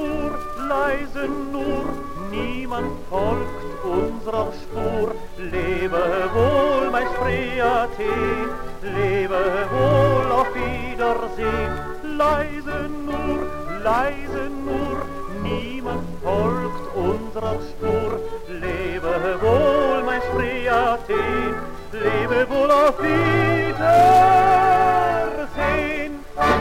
nur, niemand folgt unserer Spur. Lebe wohl, mein Spreeathen, lebe wohl, auf Wiedersehen. Leise nur, niemand folgt unserer Spur. Lebe wohl, mein Spreeathen, lebe wohl, auf Wiedersehen.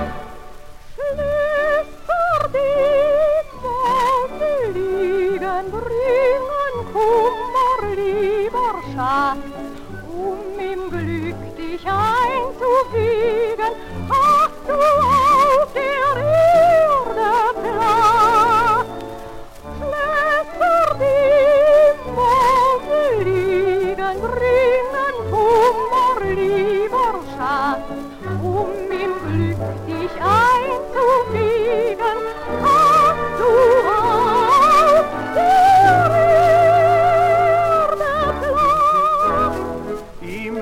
Schlösser, die Bäume liegen, bringen Kummer, lieber Schatz, im Glück dich einzuwiegen. Hast du auf der Erde Platz? Schlösser, die Bäume liegen, bringen Kummer, lieber Schatz, im Glück dich einzuwiegen. Hast du auf der Erde Platz? Im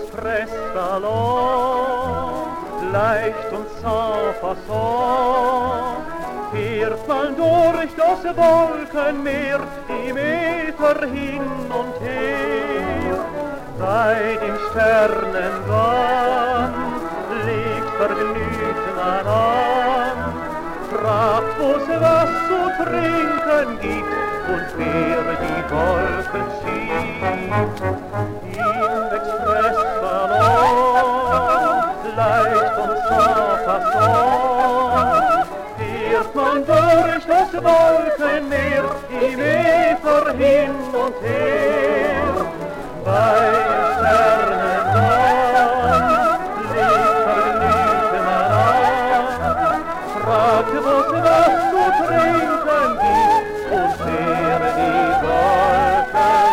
Expressballon, leicht und sans façon, fährt man durch das Wolkenmeer, im Äther hin und her. Bei dem Sternenbahn legt vergnügt man an, fragt, wo's was zu trinken gibt und wer die Wolken schiebt. Im Expressballon, leicht und sans façon, fährt man durch das Wolkenmeer, im Äther hin und her. Bei Sternenbahn legt vergnügt man an, fragt, wo's was zu trinken gibt und wer die Wolken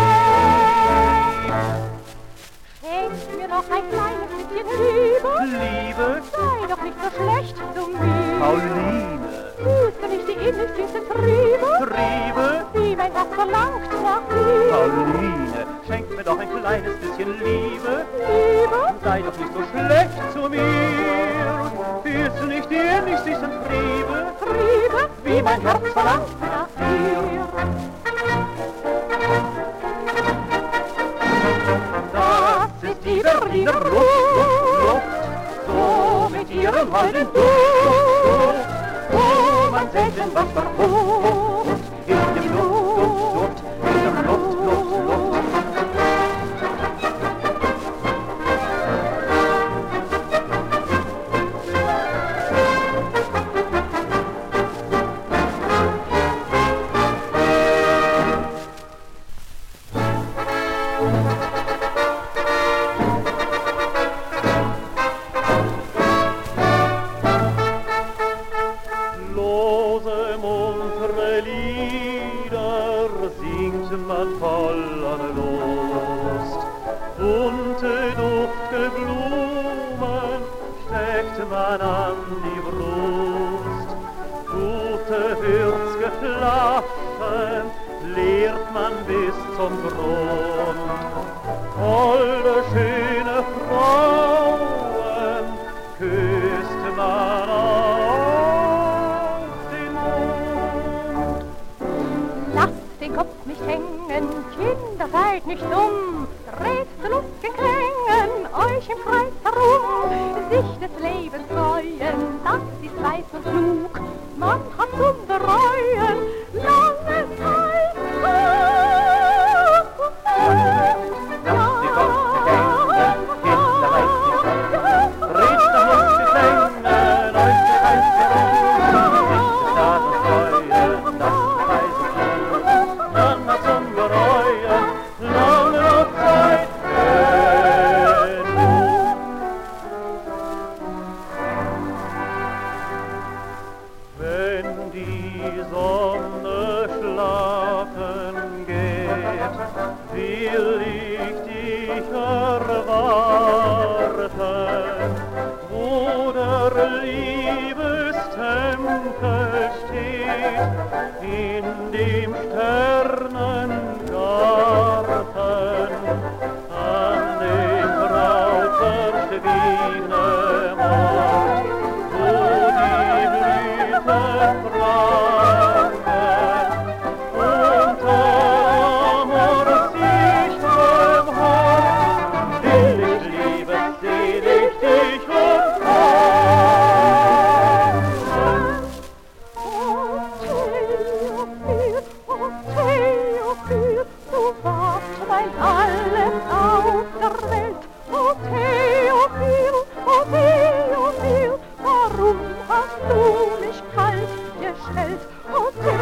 schiebt. Schenk mir noch ein kleines bisschen Liebe. Liebe, Sei doch nicht so schlecht zu mir. Pauline, Fühlst du nicht die innigsten Triebe, Triebe, wie mein Herz verlangt nach dir? Pauline, schenk mir doch ein kleines bisschen Liebe. Liebe, Sei doch nicht so schlecht zu mir. Fühlst du nicht die innigsten Triebe, Triebe, wie mein Herz verlangt? nach dir. Das ist die Berliner Luft, so mit ihrem holden Duft, wo man selten was verruft, in dem Luft, in der Luft. Lose, muntere Lieder singt man voller Lust. Bunte, duftge Blumen steckt man an die Brust. Gute, würzge Flaschen leert man bis zum Grund. Holde, schöne Frauen küsst man auf den Mund. Lasst den Kopf nicht hängen, Kinder, seid nicht dumm. Dreht zu lustigen Klängen euch im Kreis herum. Sich des Lebens freuen, das ist weis und klug. Man hat zum Bereuen lange Zeit. Lasst die Kopf nicht hängen, Kinder, seid nicht dumm. Dreht zu lustigen Klängen euch im Kreis herum. Sich des Lebens freuen, das ist weis und klug. Man hat zum Bereuen lange Zeit genug. Wenn die Sonne schlafen geht, will ich dich erwarten, wo der Liebestempel steht, in dem Sternengarten, an dem brautverstiegenen Ort, wo die Blüten frei und